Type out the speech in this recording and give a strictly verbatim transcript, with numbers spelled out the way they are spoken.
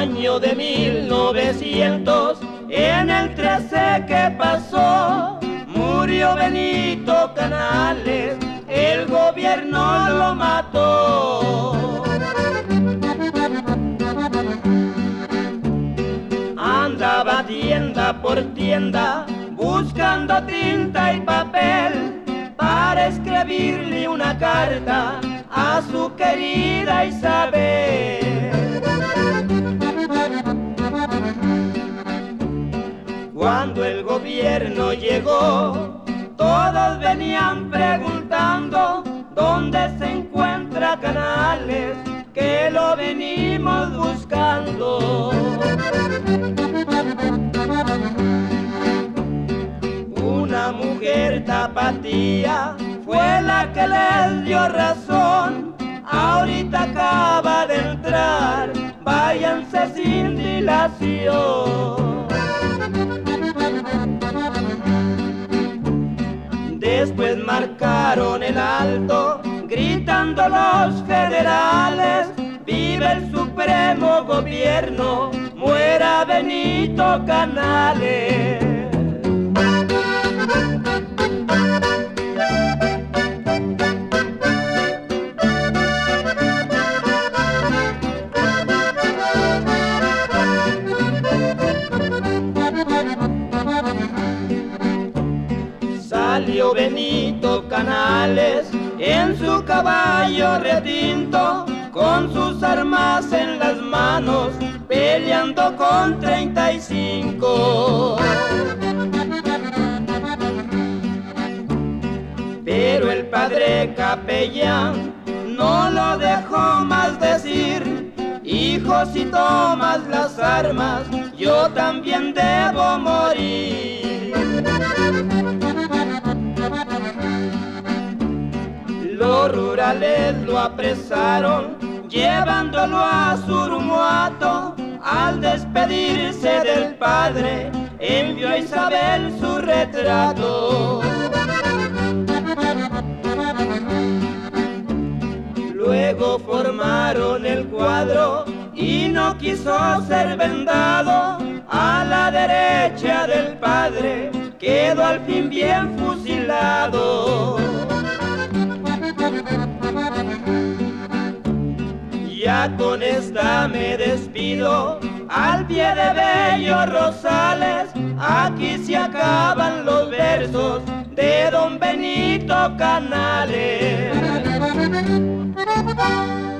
año de mil novecientos, en el trece que pasó, murió Benito Canales, el gobierno lo mató. Andaba tienda por tienda buscando tinta y papel para escribirle una carta a su querida Isabel. Cuando el gobierno llegó, todos venían preguntando dónde se encuentra Canales, que lo venimos buscando. Una mujer tapatía fue la que les dio razón. Ahorita acaba de entrar, váyanse sin dilación. Después marcaron el alto, gritando los federales: ¡viva el supremo gobierno! ¡Muera Benito Canales! Salió Benito Canales en su caballo retinto, con sus armas en las manos, peleando con treinta y cinco. Pero el padre capellán no lo dejó más decir: hijo, si tomas las armas, yo también debo morir. Los rurales lo apresaron, llevándolo a Surumuato. Al despedirse del padre, envió a Isabel su retrato. Luego formaron el cuadro y no quiso ser vendado. A la derecha del padre quedó al fin bien fusilado. Ya con esta me despido, al pie de Bello Rosales. Aquí se acaban los versos de don Benito Canales.